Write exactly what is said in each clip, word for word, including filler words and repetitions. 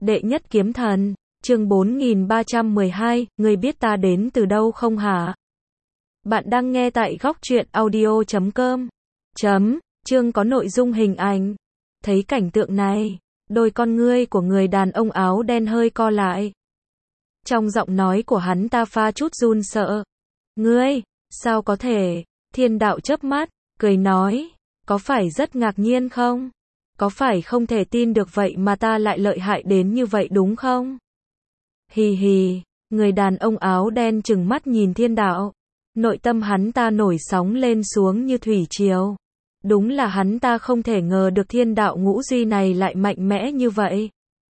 Đệ nhất kiếm thần, chương bốn nghìn ba trăm mười hai, người biết ta đến từ đâu không hả? Bạn đang nghe tại góc truyện audio chấm com. Chấm, chương có nội dung hình ảnh. Thấy cảnh tượng này, đôi con ngươi của người đàn ông áo đen hơi co lại. Trong giọng nói của hắn ta pha chút run sợ. Ngươi, sao có thể? Thiên đạo chớp mắt, cười nói, có phải rất ngạc nhiên không? Có phải không thể tin được vậy mà ta lại lợi hại đến như vậy đúng không? Hì hì, người đàn ông áo đen trừng mắt nhìn thiên đạo. Nội tâm hắn ta nổi sóng lên xuống như thủy triều. Đúng là hắn ta không thể ngờ được thiên đạo ngũ duy này lại mạnh mẽ như vậy.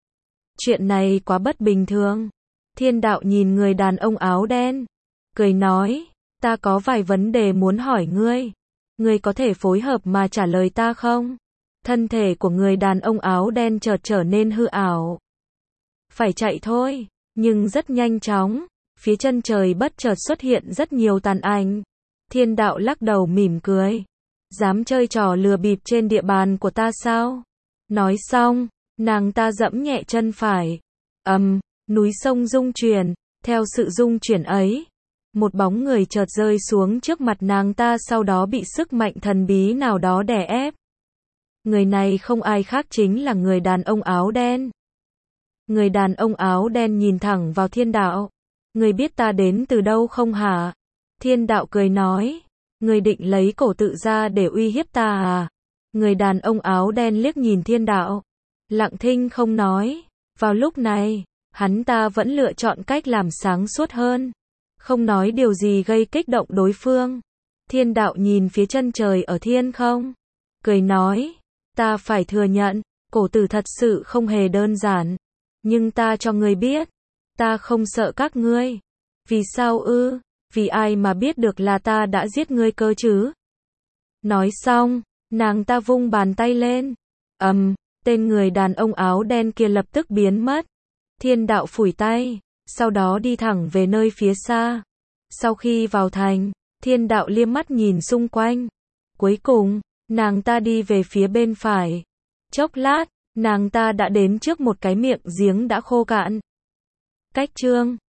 Chuyện này quá bất bình thường. Thiên đạo nhìn người đàn ông áo đen, cười nói, ta có vài vấn đề muốn hỏi ngươi. Ngươi có thể phối hợp mà trả lời ta không? Thân thể của người đàn ông áo đen chợt trở nên hư ảo. Phải chạy thôi, nhưng rất nhanh chóng, phía chân trời bất chợt xuất hiện rất nhiều tàn ảnh. Thiên đạo lắc đầu mỉm cười. Dám chơi trò lừa bịp trên địa bàn của ta sao? Nói xong, nàng ta dẫm nhẹ chân phải. Ầm, núi sông rung chuyển, theo sự rung chuyển ấy, một bóng người chợt rơi xuống trước mặt nàng ta, sau đó bị sức mạnh thần bí nào đó đè ép. Người này không ai khác chính là người đàn ông áo đen. Người đàn ông áo đen nhìn thẳng vào thiên đạo. Người biết ta đến từ đâu không hả? Thiên đạo cười nói. Người định lấy cổ tự ra để uy hiếp ta à? Người đàn ông áo đen liếc nhìn thiên đạo. Lặng thinh không nói. Vào lúc này, hắn ta vẫn lựa chọn cách làm sáng suốt hơn. Không nói điều gì gây kích động đối phương. Thiên đạo nhìn phía chân trời ở thiên không. Cười nói. Ta phải thừa nhận, cổ tử thật sự không hề đơn giản. Nhưng ta cho ngươi biết, ta không sợ các ngươi. Vì sao ư? Vì ai mà biết được là ta đã giết ngươi cơ chứ? Nói xong, nàng ta vung bàn tay lên. Ầm, um, tên người đàn ông áo đen kia lập tức biến mất. Thiên đạo phủi tay, sau đó đi thẳng về nơi phía xa. Sau khi vào thành, thiên đạo liếc mắt nhìn xung quanh. Cuối cùng, nàng ta đi về phía bên phải. Chốc lát, nàng ta đã đến trước một cái miệng giếng đã khô cạn. Cách chương